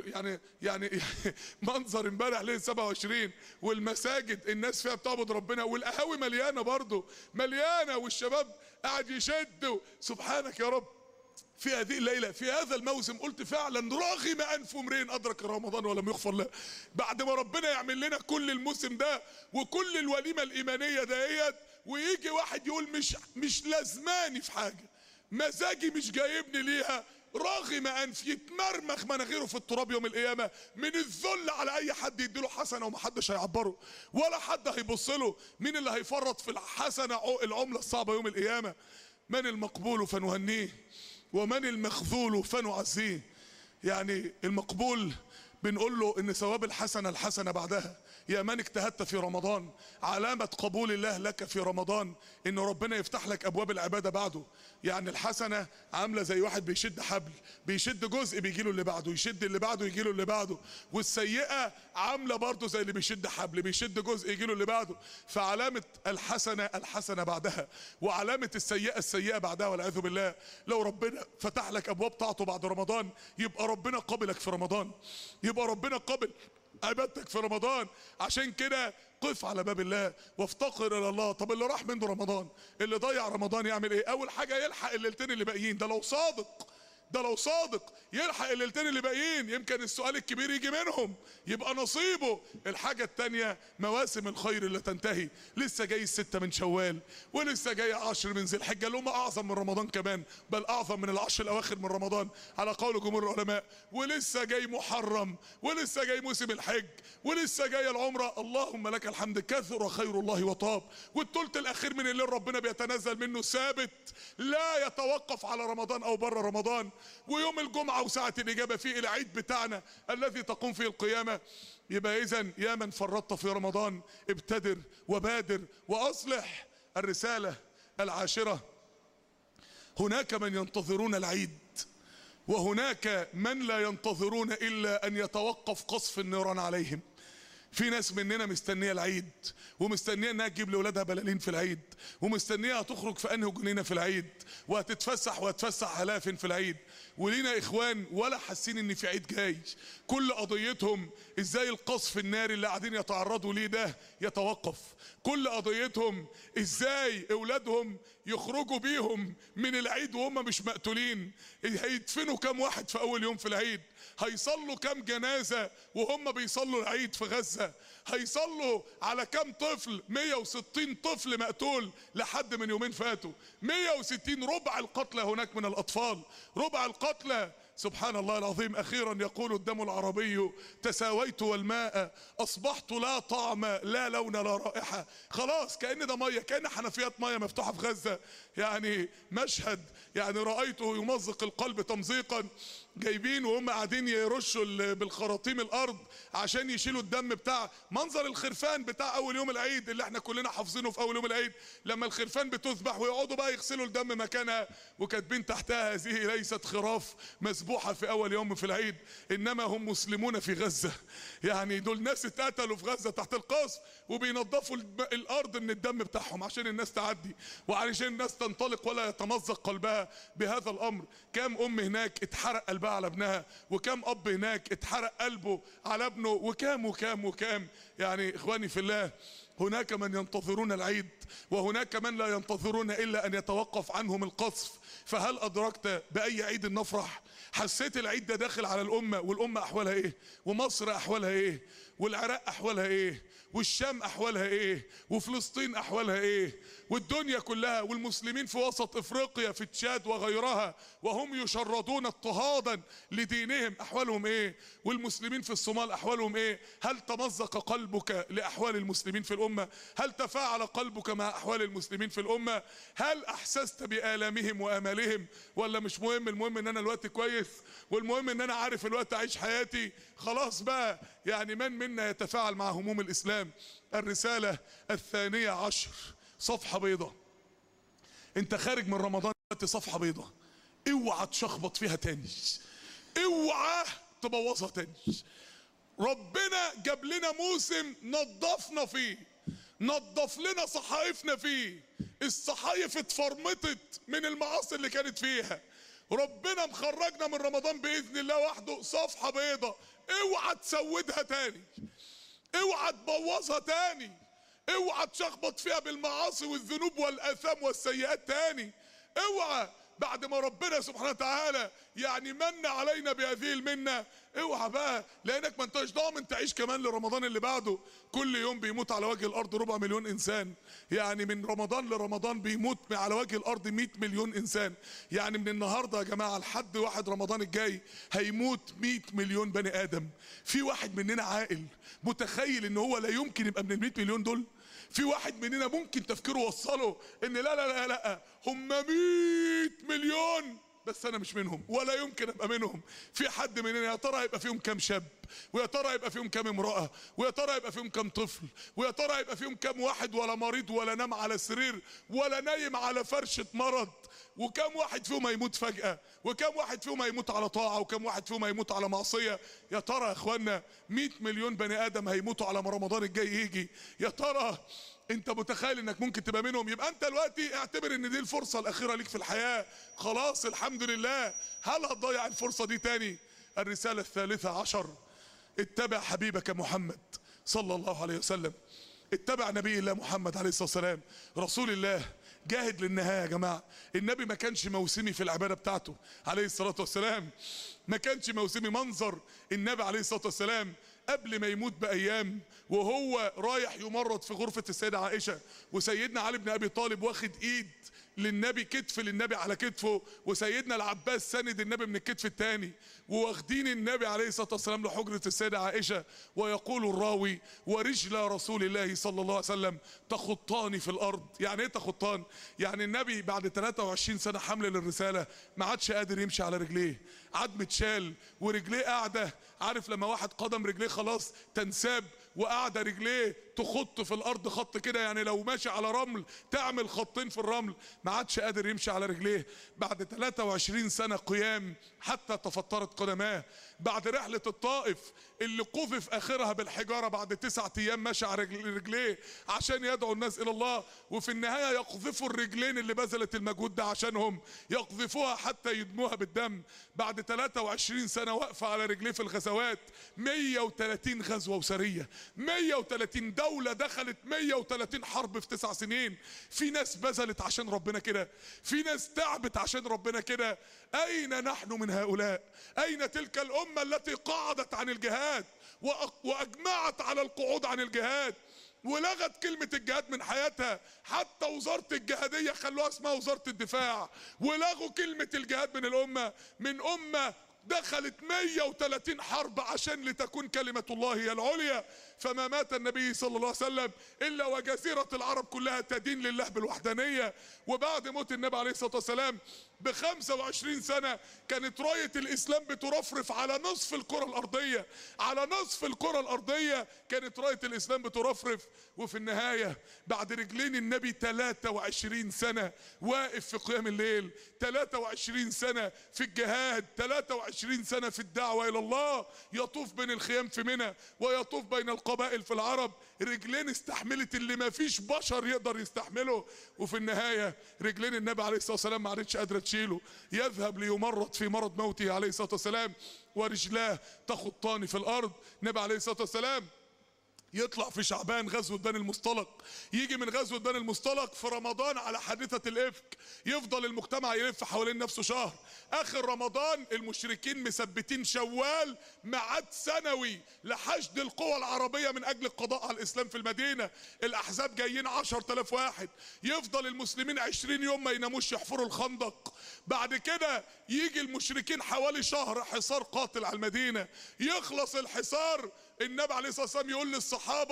يعني منظر امبارح ليله 27 والمساجد الناس فيها بتعبد ربنا، والقهاوي مليانه برضه مليانه، والشباب قاعد يشد. سبحانك يا رب، في هذه الليله في هذا الموسم قلت فعلا رغم انف امرئ ادرك رمضان ولم يغفر له. بعد ما ربنا يعمل لنا كل الموسم ده وكل الوليمه الايمانيه ديت، ويجي واحد يقول مش لازماني في حاجه، مزاجي مش جايبني ليها، رغم انف يتمرمخ مناخيره في التراب يوم القيامه من الذل على اي حد يديله حسنه ومحدش هيعبره ولا حد هيبص له. مين اللي هيفرط في الحسنه العمله الصعبه يوم القيامه؟ من المقبول فنهنيه ومن المخذول فنعزيه. يعني المقبول بنقول له ان ثواب الحسنه بعدها. يا من اجتهدت في رمضان، علامة قبول الله لك في رمضان ان ربنا يفتح لك ابواب العبادة بعده. يعني الحسنة عاملة زي واحد بيشد حبل، بيشد جزء بيجيله اللي بعده، يشد اللي بعده يجيله اللي بعده. والسيئة عاملة برضه زي اللي بيشد حبل، بيشد جزء يجيله اللي بعده. فعلامة الحسنة بعدها، وعلامة السيئة بعدها والعياذ بالله. لو ربنا فتح لك ابواب طاعته بعد رمضان يبقى ربنا قبلك في رمضان، يبقى ربنا قبل عبادتك في رمضان. عشان كده قف على باب الله وافتقر الى الله. طب اللي راح منه رمضان، اللي ضيع رمضان يعمل ايه؟ اول حاجه يلحق الليلتين اللي باقيين، ده لو صادق يلحق الليلتين اللي باقيين، يمكن السؤال الكبير يجي منهم يبقى نصيبه. الحاجه الثانيه مواسم الخير اللي تنتهي، لسه جاي 6 من شوال، ولسه جاي 10 من ذي الحجه اللي هم اعظم من رمضان كمان، بل اعظم من العشر الاواخر من رمضان على قول جمهور العلماء، ولسه جاي محرم، ولسه جاي موسم الحج، ولسه جاي العمره. اللهم لك الحمد، كثر خير الله وطاب. والثلث الاخير من الليل ربنا بيتنزل منه ثابت، لا يتوقف على رمضان او بره رمضان. ويوم الجمعة وساعة الإجابة فيه العيد بتاعنا الذي تقوم فيه القيامة. يبقى إذن يا من فرطت في رمضان ابتدر وبادر وأصلح. الرسالة العاشرة، هناك من ينتظرون العيد، وهناك من لا ينتظرون إلا أن يتوقف قصف النيران عليهم. في ناس مننا مستنيه العيد، ومستنيه انها تجيب لاولادها بلالين في العيد، ومستنيه تخرج في انهي جنينه في العيد، وهتتفسح الاف في العيد. ولينا اخوان ولا حاسين ان في عيد جاي، كل قضيتهم ازاي القصف الناري اللي قاعدين يتعرضوا ليه ده يتوقف، كل قضيتهم ازاي اولادهم يخرجوا بيهم من العيد وهم مش مقتولين، هيدفنوا كام واحد في اول يوم في العيد، هيصلوا كام جنازة وهم بيصلوا العيد في غزة، هيصلوا على كام طفل، 160 طفل مقتول لحد من يومين فاتوا، 160، ربع القتلى هناك من الأطفال، ربع القتلى. سبحان الله العظيم. أخيرا يقول الدم العربي تساويت والماء أصبحت لا طعم لا لون لا رائحة. خلاص كأن ده مية، كأن حنفيات مية مفتوحة في غزة. يعني مشهد يعني رأيته يمزق القلب تمزيقا. جايبين وهم قاعدين يرشوا بالخراطيم الأرض عشان يشيلوا الدم بتاع منظر الخرفان بتاع أول يوم العيد اللي احنا كلنا حافظينه في أول يوم العيد، لما الخرفان بتذبح ويقعدوا بقى يغسلوا الدم مكانها، وكاتبين تحتها هذه ليست خراف مسبوحة في أول يوم في العيد، إنما هم مسلمون في غزة. يعني دول ناس اتقتلوا في غزة تحت القصف، وبينظفوا الأرض من الدم بتاعهم عشان الناس تعدي وعشان الناس تنطلق ولا يتمزق قلبها بهذا الأمر. كام أم هناك اتحرق قلبها على ابنها، وكام أب هناك اتحرق قلبه على ابنه، وكام. يعني إخواني في الله، هناك من ينتظرون العيد، وهناك من لا ينتظرون إلا أن يتوقف عنهم القصف. فهل أدركت بأي عيد نفرح؟ حسيت العيد ده داخل على الأمة، والأمة أحوالها إيه؟ ومصر أحوالها إيه؟ والعراق أحوالها إيه؟ والشام أحوالها إيه؟ وفلسطين أحوالها إيه؟ والدنيا كلها، والمسلمين في وسط إفريقيا في تشاد وغيرها وهم يشردون اضطهادا لدينهم أحوالهم إيه؟ والمسلمين في الصومال أحوالهم إيه؟ هل تمزق قلبك لأحوال المسلمين في الأمة؟ هل تفاعل قلبك مع أحوال المسلمين في الأمة؟ هل أحسست بآلامهم وآمالهم؟ ولا مش مهم، المهم إن أنا الوقت كويس، والمهم إن أنا عارف الوقت أعيش حياتي؟ خلاص بقى يعني من منا يتفاعل مع هموم الإسلام؟ الرسالة 12 صفحة بيضة. انت خارج من رمضان دلوقتي صفحة بيضة، اوعى تشخبط فيها تاني، اوعى تبوظها تاني. ربنا جاب لنا موسم نظفنا فيه، نظف لنا صحائفنا فيه. الصحائف اتفرمطت من المعاصي اللي كانت فيها. ربنا مخرجنا من رمضان بإذن الله وحده صفحة بيضة، اوعى تسودها تاني، اوعى تبوظها تاني، اوعى تشخبط فيها بالمعاصي والذنوب والآثام والسيئات تاني. اوعى بعد ما ربنا سبحانه وتعالى يعني من علينا بهذه المنة، اوعى بقى، لانك ما انتش ضامن تعيش كمان لرمضان اللي بعده. كل يوم بيموت على وجه الارض 4 مليون انسان، يعني من رمضان لرمضان بيموت على وجه الارض 100 مليون انسان. يعني من النهارده يا جماعه لحد 1 رمضان الجاي هيموت 100 مليون بني ادم. في واحد مننا عاقل متخيل ان هو لا يمكن يبقى من ال 100 مليون دول؟ في واحد مننا ممكن تفكيره وصله ان لا لا لا لا هم 100 مليون بس انا مش منهم ولا يمكن ابقى منهم؟ في حد مننا يا ترى هيبقى فيهم كام شاب، ويا ترى هيبقى فيهم كام امرأة، ويا ترى هيبقى فيهم كام طفل، ويا ترى هيبقى فيهم كام واحد ولا مريض ولا نام على سرير ولا نايم على فرشة مرض، وكم واحد فيهم هيموت فجأة، وكم واحد فيهم هيموت على طاعة، وكم واحد فيهم هيموت على معصية؟ يا ترى يا اخوانا 100 مليون بني ادم هيموتوا على ما رمضان الجاي يجي. يا ترى انت متخيل انك ممكن تبقى منهم؟ يبقى انت دلوقتي اعتبر ان دي الفرصة الاخيرة ليك في الحياة، خلاص الحمد لله. هل هتضيع الفرصة دي تاني؟ الرسالة 13 اتبع حبيبك محمد صلى الله عليه وسلم. اتبع نبي الله محمد عليه الصلاة والسلام رسول الله. جاهد للنهاية يا جماعة. النبي ما كانش موسمي في العبادة بتاعته عليه الصلاة والسلام، ما كانش موسمي. منظر النبي عليه الصلاة والسلام قبل ما يموت بأيام وهو رايح يمرض في غرفة السيدة عائشة، وسيدنا علي بن أبي طالب واخد ايد للنبي، كتف للنبي على كتفه، وسيدنا العباس سند النبي من الكتف الثاني، وواخدين النبي عليه الصلاة والسلام لحجرة السيدة عائشة. ويقول الراوي: ورجل رسول الله صلى الله عليه وسلم تخطان في الأرض. يعني ايه تخطان؟ يعني النبي بعد 23 سنة حمل للرسالة ما عادش قادر يمشي على رجليه، عاد متشال ورجليه قاعدة. عارف لما واحد قدم رجليه خلاص تنساب وقاعدة رجليه تخط في الارض خط كده، يعني لو ماشي على رمل تعمل خطين في الرمل، ما عادش قادر يمشي على رجليه. بعد 23 سنة قيام حتى تفطرت قدماه. بعد رحلة الطائف اللي قذف اخرها بالحجارة بعد 9 ايام ماشي على رجليه عشان يدعو الناس الى الله، وفي النهاية يقذفوا الرجلين اللي بذلت المجهود ده عشانهم، يقذفوها حتى يدموها بالدم. بعد 23 سنة واقفة على رجليه في الغزوات، 130 غزوة وسرية، 130 دولة دخلت 130 حرب في 9 سنين. في ناس بذلت عشان ربنا كده، في ناس تعبت عشان ربنا كده. أين نحن من هؤلاء؟ أين تلك الأمة التي قعدت عن الجهاد وأجمعت على القعود عن الجهاد ولغت كلمة الجهاد من حياتها؟ حتى وزارة الجهادية خلوها اسمها وزارة الدفاع، ولغوا كلمة الجهاد من الأمة، من أمة دخلت 130 حرب عشان لتكون كلمة الله هي العليا. فما مات النبي صلى الله عليه وسلم إلا وجزيرة العرب كلها تدين لله بالوحدانية. وبعد موت النبي عليه الصلاة والسلام ب25 سنة كانت راية الإسلام بترفرف على نصف الكرة الأرضية، على نصف الكرة الأرضية كانت راية الإسلام بترفرف. وفي النهاية بعد رجلين النبي 23 سنة واقف في قيام الليل، 23 سنة في الجهاد، 23 سنة في الدعوة إلى الله، يطوف بين الخيام في منى ويطوف بين القبائل في العرب. رجلين استحملت اللي ما فيش بشر يقدر يستحمله. وفي النهاية رجلين النبي عليه الصلاة والسلام ما عادتش قادرة تشيله، يذهب ليمرض في مرض موته عليه الصلاة والسلام ورجلاه تخطان في الأرض. النبي عليه الصلاة والسلام يطلع في شعبان غزوة بني المصطلق، يجي من غزوة بني المصطلق في رمضان على حادثة الإفك، يفضل المجتمع يلف حوالين نفسه شهر. آخر رمضان المشركين مثبتين شوال ميعاد سنوي لحشد القوى العربية من أجل القضاء على الإسلام في المدينة. الأحزاب جايين 10,000 واحد، يفضل المسلمين 20 يوم ما يناموش يحفروا الخندق. بعد كده يجي المشركين حوالي شهر حصار قاتل على المدينة، يخلص الحصار النبي عليه الصلاة والسلام يقول للصحابة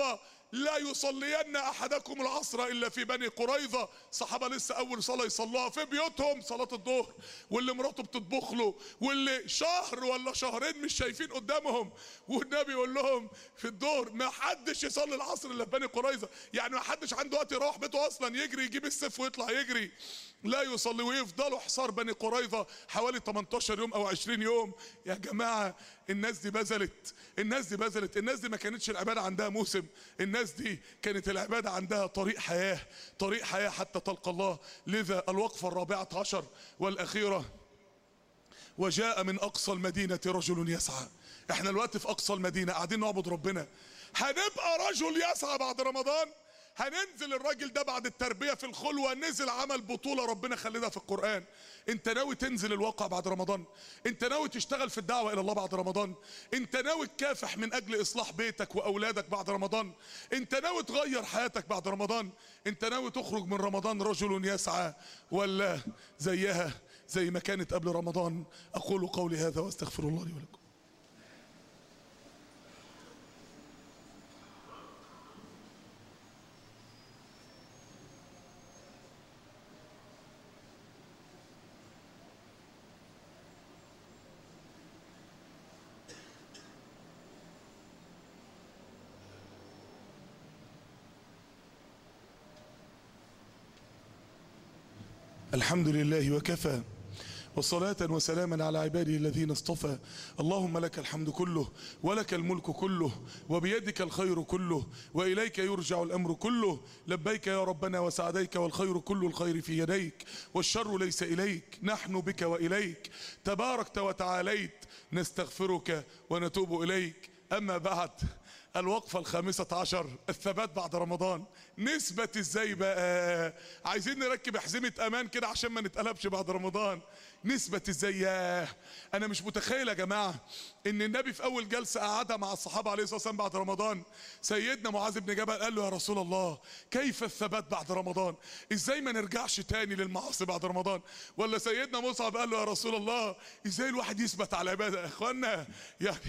لا يصلين احدكم العصر الا في بني قريظة. صحابة لسه اول صلاة يصلوها في بيوتهم صلاة الظهر، واللي مراته بتطبخ له، واللي شهر ولا شهرين مش شايفين قدامهم، والنبي يقول لهم في الظهر ما حدش يصلي العصر الا في بني قريظة. يعني ما حدش عنده وقت يروح بيته اصلا، يجري يجيب السيف ويطلع يجري، لا يصلي. ويفضلوا حصار بني قريظة حوالي 18 يوم او 20 يوم. يا جماعة الناس دي بذلت، الناس دي بذلت، الناس دي ما كانتش العبادة عندها موسم، الناس دي كانت العبادة عندها طريق حياة، طريق حياة حتى تلقى الله. لذا الوقفة الرابعة عشر والأخيرة: وجاء من أقصى المدينة رجل يسعى. احنا الوقت في أقصى المدينة قاعدين نعبد ربنا، هنبقى رجل يسعى بعد رمضان. هننزل الراجل ده بعد التربية في الخلوة، نزل عمل بطولة ربنا خلدها في القرآن. انت ناوي تنزل الواقع بعد رمضان؟ انت ناوي تشتغل في الدعوة الى الله بعد رمضان؟ انت ناوي تكافح من اجل اصلاح بيتك واولادك بعد رمضان؟ انت ناوي تغير حياتك بعد رمضان؟ انت ناوي تخرج من رمضان رجل يسعى، ولا زيها زي ما كانت قبل رمضان؟ اقول قولي هذا واستغفر الله لي ولكم. الحمد لله وكفى، وصلاة وسلاما على عباده الذين اصطفى. اللهم لك الحمد كله، ولك الملك كله، وبيدك الخير كله، وإليك يرجع الأمر كله. لبيك يا ربنا وسعديك، والخير كل الخير في يديك، والشر ليس إليك، نحن بك وإليك تباركت وتعاليت، نستغفرك ونتوب إليك. أما بعد، الوقفة الخامسة عشر: الثبات بعد رمضان. نثبت ازاي بقى؟ عايزين نركب حزمة امان كده عشان ما نتقلبش بعد رمضان. نثبت ازاي؟ انا مش متخيل يا جماعة ان النبي في اول جلسة قعدها مع الصحابة عليه الصلاة والسلام بعد رمضان، سيدنا معاذ بن جبل قال له: يا رسول الله كيف الثبات بعد رمضان؟ ازاي ما نرجعش تاني للمعاصي بعد رمضان؟ ولا سيدنا مصعب قال له: يا رسول الله ازاي الواحد يثبت على العبادة؟ يا اخوانا يعني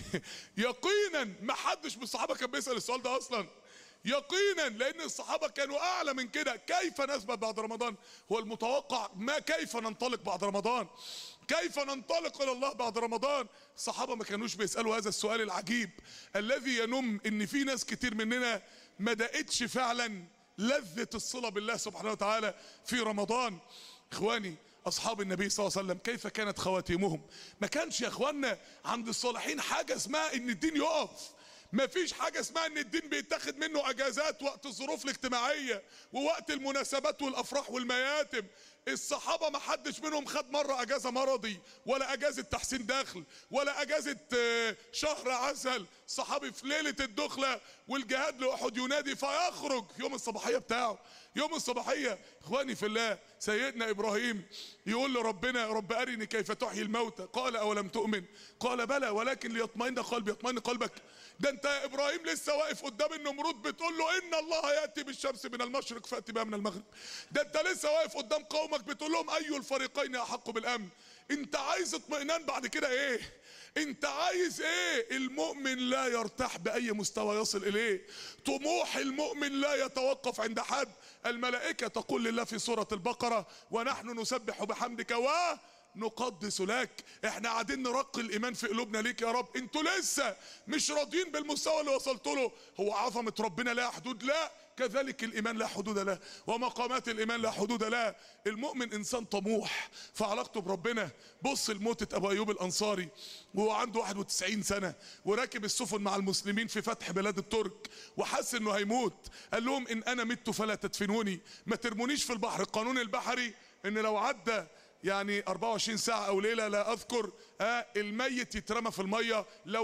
يقينا ما حدش من الصحابة كان بيسأل السؤال ده اصلا، يقينا، لان الصحابة كانوا اعلى من كده. كيف نثبت بعد رمضان؟ هو المتوقع ما كيف ننطلق بعد رمضان؟ كيف ننطلق الى الله بعد رمضان؟ الصحابة ما كانوش بيسألوا هذا السؤال العجيب الذي ينم ان في ناس كتير مننا ما دقتش فعلا لذة الصلة بالله سبحانه وتعالى في رمضان. اخواني، اصحاب النبي صلى الله عليه وسلم كيف كانت خواتيمهم؟ ما كانش يا اخوانا عند الصالحين حاجة اسمها ان الدين يقف، ما فيش حاجة اسمها ان الدين بيتاخد منه اجازات وقت الظروف الاجتماعية ووقت المناسبات والافراح والمياتم. الصحابة ما حدش منهم خد مرة اجازة مرضي، ولا اجازة تحسين دخل، ولا اجازة شهر عسل. صحابي في ليلة الدخلة والجهاد لأحد ينادي فيخرج يوم الصباحية بتاعه، يوم الصباحية. اخواني في الله، سيدنا ابراهيم يقول لربنا: رب ارني كيف تحيي الموتى، قال اولم تؤمن؟ قال بلى ولكن ليطمئن قلبي. يطمئن قلبك؟ ده انت يا ابراهيم لسه واقف قدام النمرود بتقول له: ان الله ياتي بالشمس من المشرق فاتي بها من المغرب. ده انت لسه واقف قدام قومك بتقول لهم: اي الفريقين احق بالامن. انت عايز اطمئنان بعد كده ايه؟ انت عايز ايه؟ المؤمن لا يرتاح باي مستوى يصل اليه، طموح المؤمن لا يتوقف عند حد. الملائكة تقول لله في سورة البقرة: ونحن نسبح بحمدك ونقدس لك. احنا قاعدين نرقي الايمان في قلوبنا ليك يا رب. انتوا لسه مش راضيين بالمستوى اللي وصلت له. هو عظمة ربنا لها حدود؟ لا، كذلك الايمان لا حدود له، ومقامات الايمان لا حدود له. المؤمن انسان طموح في علاقته بربنا. بص لموتة ابو ايوب الانصاري وهو عنده 91 سنة وراكب السفن مع المسلمين في فتح بلاد الترك، وحس انه هيموت. قال لهم: ان انا مت فلا تدفنوني، ما ترمونيش في البحر. القانون البحري ان لو عدى يعني 24 ساعة او ليلة لا اذكر، الميت يترمى في المية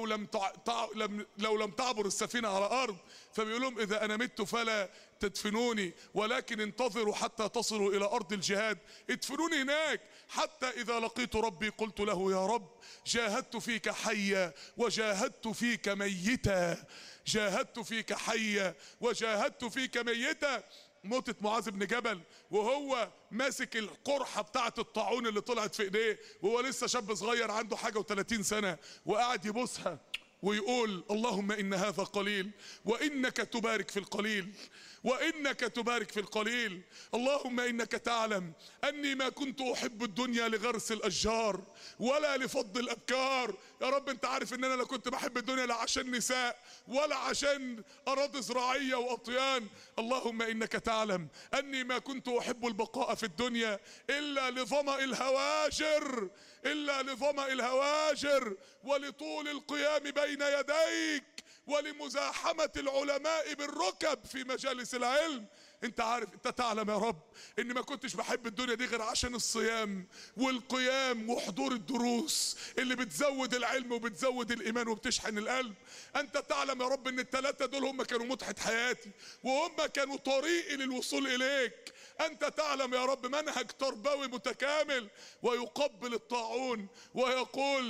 لو لم تعبر السفينة على ارض. فبيقول لهم: اذا انا مت فلا تدفنوني، ولكن انتظروا حتى تصلوا الى ارض الجهاد، ادفنوني هناك. حتى اذا لقيت ربي قلت له: يا رب جاهدت فيك حيا وجاهدت فيك ميتا، جاهدت فيك حيا وجاهدت فيك ميتا. موتة معاذ بن جبل وهو ماسك القرحة بتاعة الطاعون اللي طلعت في ايديه وهو لسه شاب صغير عنده حاجة و30 سنة، وقاعد يبوسها ويقول اللهم إن هذا قليل وإنك تبارك في القليل، وإنك تبارك في القليل. اللهم إنك تعلم أني ما كنت أحب الدنيا لغرس الأشجار ولا لفض الأبكار. يا رب أنت عارف إن أنا لا كنت بحب الدنيا لا عشان نساء ولا عشان أراضي زراعية وأطيان. اللهم إنك تعلم أني ما كنت أحب البقاء في الدنيا إلا لظمأ الهواجر، إلا لظمأ الهواجر ولطول القيام بين يديك ولمزاحمة العلماء بالركب في مجالس العلم. انت عارف، انت تعلم يا رب اني ما كنتش بحب الدنيا دي غير عشان الصيام والقيام وحضور الدروس اللي بتزود العلم وبتزود الايمان وبتشحن القلب. انت تعلم يا رب ان الثلاثة دول هم كانوا متعة حياتي وهم كانوا طريقي للوصول اليك. انت تعلم يا رب منهج تربوي متكامل. ويقبل الطاعون ويقول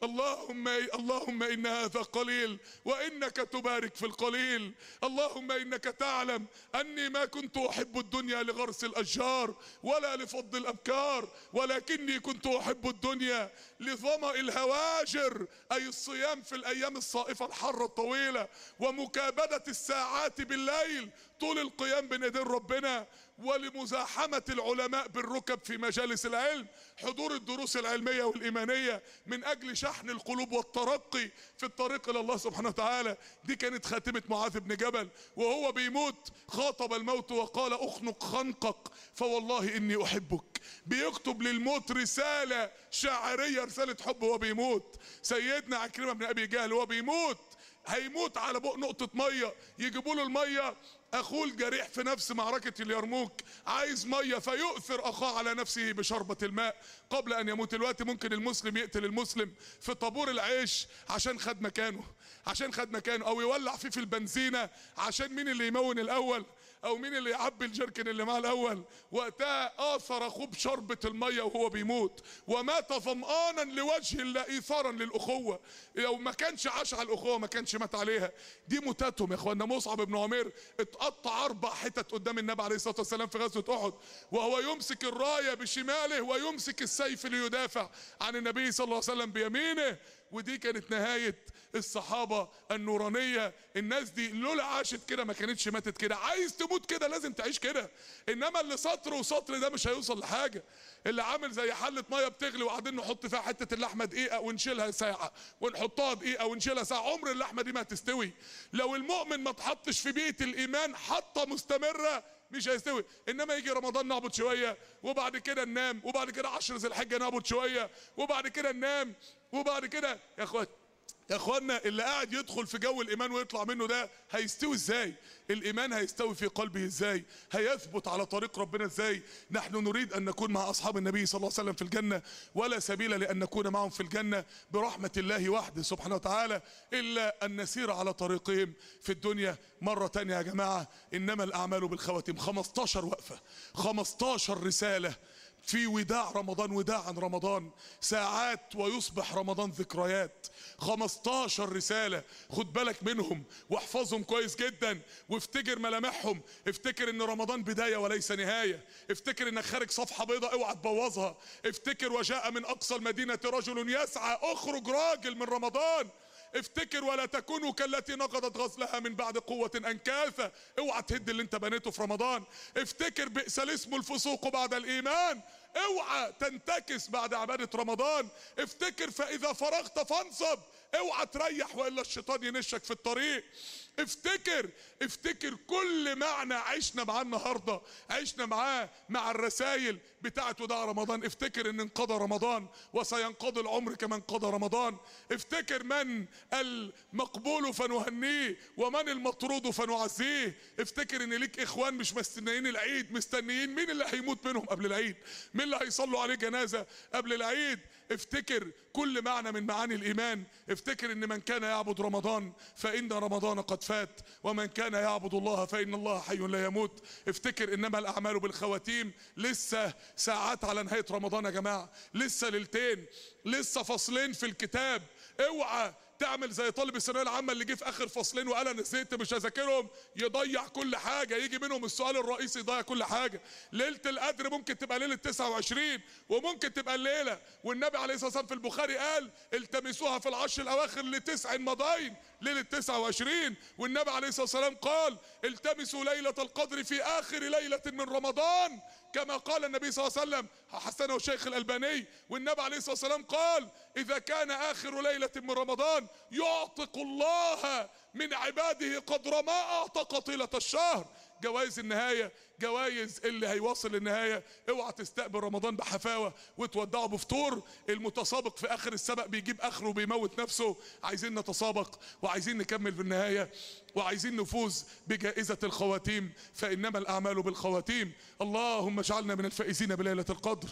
اللهم إن هذا قليل وإنك تبارك في القليل. اللهم إنك تعلم أني ما كنت أحب الدنيا لغرس الأشجار ولا لفض الأبكار، ولكني كنت أحب الدنيا لظمأ الهواجر، أي الصيام في الأيام الصائفة الحارة الطويلة، ومكابدة الساعات بالليل طول القيام بين يدين ربنا، ولمزاحمة العلماء بالركب في مجالس العلم، حضور الدروس العلمية والإيمانية من أجل شحن القلوب والترقي في الطريق إلى الله سبحانه وتعالى. دي كانت خاتمة معاذ بن جبل وهو بيموت، خاطب الموت وقال اخنق خنقك فوالله إني أحبك. بيكتب للموت رسالة شاعرية، رسالة حب وهو بيموت. سيدنا عكرمة بن أبي جهل وهو بيموت، هيموت على بق نقطة مية، يجيبوا له المية، اخوه الجريح في نفس معركة اليرموك عايز مية فيؤثر اخاه على نفسه بشربة الماء قبل ان يموت. الوقت ممكن المسلم يقتل المسلم في طابور العيش عشان خد مكانه، او يولع فيه في البنزينة عشان مين اللي يمون الاول او مين اللي يعبي الجركن اللي معاه الاول. وقتها اثر اخوه بشربة المية وهو بيموت، ومات ظمآنا لوجه الله ايثارا للاخوة. لو ما كانش عاش على الاخوة ما كانش مات عليها. دي موتاتهم يا اخوانا. مصعب بن عمير اتقطع 4 حتت قدام النبي عليه الصلاة والسلام في غزوة احد، وهو يمسك الراية بشماله ويمسك السيف ليدافع عن النبي صلى الله عليه وسلم بيمينه. ودي كانت نهاية الصحابة النورانية. الناس دي لولا عاشت كده ما كانتش ماتت كده. عايز تموت كده لازم تعيش كده، انما اللي سطر وسطر ده مش هيوصل لحاجة. اللي عامل زي حلة مية بتغلي وقاعدين نحط فيها حتة اللحمة دقيقة ونشيلها ساعة ونحطها دقيقة ونشيلها ساعة، عمر اللحمة دي ما هتستوي. لو المؤمن ما تحطش في بيئة الإيمان حطة مستمرة مش هيستوي. انما يجي رمضان نعبد شوية وبعد كده ننام، وبعد كده 10 ذي الحجة نعبد شوية وبعد كده ننام، وبعد كده يا اخوانا اللي قاعد يدخل في جو الايمان ويطلع منه ده هيستوي ازاي؟ الايمان هيستوي في قلبه ازاي؟ هيثبت على طريق ربنا ازاي؟ نحن نريد ان نكون مع اصحاب النبي صلى الله عليه وسلم في الجنة، ولا سبيل لان نكون معهم في الجنة برحمة الله وحده سبحانه وتعالى الا ان نسير على طريقهم في الدنيا. مرة تانية يا جماعة، انما الاعمال بالخواتيم. 15 وقفة، 15 رسالة في وداع رمضان، وداع عن رمضان، ساعات ويصبح رمضان ذكريات. 15 رسالة خد بالك منهم واحفظهم كويس جدا، وافتكر ملامحهم. افتكر ان رمضان بداية وليس نهاية. افتكر انك خارج صفحة بيضاء اوعى تبوظها. افتكر وجاء من اقصى المدينة رجل يسعى، اخرج راجل من رمضان. افتكر ولا تكونوا كالتي نقضت غزلها من بعد قوة انكاثا، اوعى تهد اللي انت بنيته في رمضان. افتكر بئس الاسم الفسوق بعد الايمان، اوعى تنتكس بعد عبادة رمضان. افتكر فاذا فرغت فانصب، اوعى تريح والا الشيطان ينشك في الطريق. افتكر كل معنى عشنا معاه النهارده، عشنا معاه مع الرسائل بتاعت وداع رمضان. افتكر ان انقضى رمضان وسينقضي العمر كما انقضى رمضان. افتكر من المقبول فنهنيه ومن المطرود فنعزيه. افتكر ان ليك اخوان مش مستنيين العيد، مستنيين مين اللي هيموت منهم قبل العيد، مين اللي هيصلوا عليه جنازة قبل العيد. افتكر كل معنى من معاني الايمان. افتكر ان من كان يعبد رمضان فان رمضان قد فات، ومن كان يعبد الله فان الله حي لا يموت. افتكر انما الاعمال بالخواتيم. لسه ساعات على نهاية رمضان يا جماعة، لسه ليلتين، لسه فصلين في الكتاب. اوعى تعمل زي طالب الثانويه العامه اللي جه في اخر فصلين وقال انا زهقت مش هذاكرهم، يضيع كل حاجه، يجي منهم السؤال الرئيسي يضيع كل حاجه. ليله القدر ممكن تبقى ليله 29 وممكن تبقى الليله، والنبي عليه الصلاه والسلام في البخاري قال التمسوها في العشر الاواخر ل9 مضاين، ليله 29. والنبي عليه الصلاه والسلام قال التمسوا ليله القدر في اخر ليله من رمضان، كما قال النبي صلى الله عليه وسلم، حسنه الشيخ الألباني. والنبي عليه الصلاة والسلام قال إذا كان آخر ليلة من رمضان يعتق الله من عباده قدر ما أعتق طيلة الشهر. جوائز النهاية، جوائز اللي هيواصل النهاية. اوعى تستقبل رمضان بحفاوة وتودعه بفطور. المتسابق في اخر السبق بيجيب اخره وبيموت نفسه. عايزين نتسابق وعايزين نكمل في النهاية وعايزين نفوز بجائزة الخواتيم، فإنما الأعمال بالخواتيم. اللهم اجعلنا من الفائزين بليلة القدر،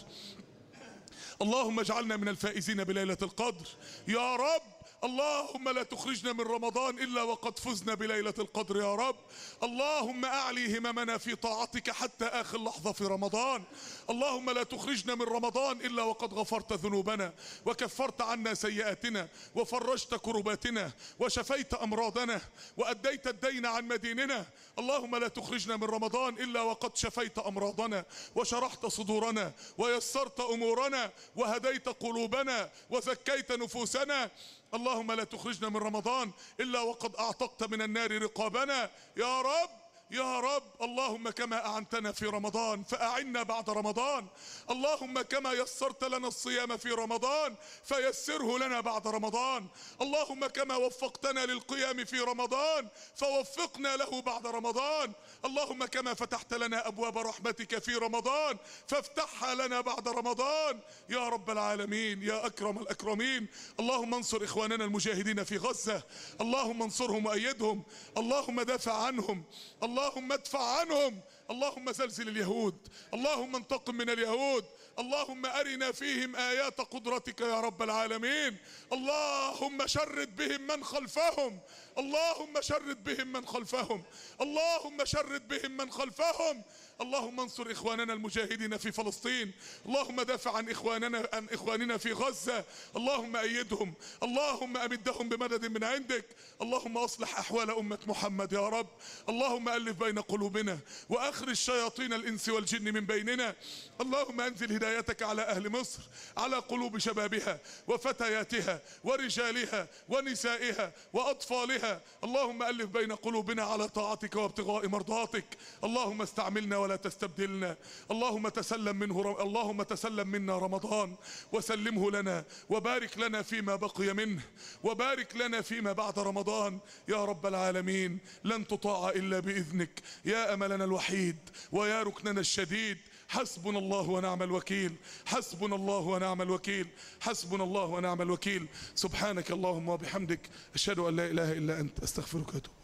اللهم اجعلنا من الفائزين بليلة القدر يا رب. اللهم لا تخرجنا من رمضان إلا وقد فزنا بليلة القدر يا رب. اللهم أعلي هممنا في طاعتك حتى آخر لحظة في رمضان. اللهم لا تخرجنا من رمضان إلا وقد غفرت ذنوبنا وكفرت عنا سيئاتنا وفرجت كرباتنا وشفيت أمراضنا وأديت الدين عن مديننا. اللهم لا تخرجنا من رمضان إلا وقد شفيت أمراضنا وشرحت صدورنا ويسرت أمورنا وهديت قلوبنا وزكيت نفوسنا. اللهم لا تخرجنا من رمضان إلا وقد أعتقت من النار رقابنا يا رب يا رب. اللهم كما أعنتنا في رمضان فأعنا بعد رمضان. اللهم كما يسرت لنا الصيام في رمضان فيسره لنا بعد رمضان. اللهم كما وفقتنا للقيام في رمضان فوفقنا له بعد رمضان. اللهم كما فتحت لنا أبواب رحمتك في رمضان فافتحها لنا بعد رمضان يا رب العالمين يا أكرم الأكرمين. اللهم انصر إخواننا المجاهدين في غزة، اللهم انصرهم وأيدهم، اللهم دافع عنهم، اللهم ادفع عنهم، اللهم زلزل اليهود، اللهم انتقم من اليهود، اللهم أرنا فيهم آيات قدرتك يا رب العالمين. اللهم شرد بهم من خلفهم، اللهم شرد بهم من خلفهم، اللهم شرد بهم من خلفهم. اللهم انصر إخواننا المجاهدين في فلسطين، اللهم دافع عن إخواننا في غزة، اللهم أيدهم، اللهم أمدهم بمدد من عندك. اللهم أصلح أحوال أمة محمد يا رب. اللهم ألف بين قلوبنا وأخرج شياطين الإنس والجن من بيننا. اللهم أنزل هدايتك على أهل مصر، على قلوب شبابها وفتياتها ورجالها ونسائها وأطفالها. اللهم ألف بين قلوبنا على طاعتك وابتغاء مرضاتك. اللهم استعملنا ولا تستبدلنا. اللهم تسلم منا رمضان وسلمه لنا وبارك لنا فيما بقي منه وبارك لنا فيما بعد رمضان يا رب العالمين. لن تطاع إلا بإذنك يا أملنا الوحيد ويا ركننا الشديد. حسبنا الله ونعم الوكيل، حسبنا الله ونعم الوكيل، حسبنا الله ونعم الوكيل. سبحانك اللهم وبحمدك أشهد أن لا إله إلا أنت أستغفرك وأتوب.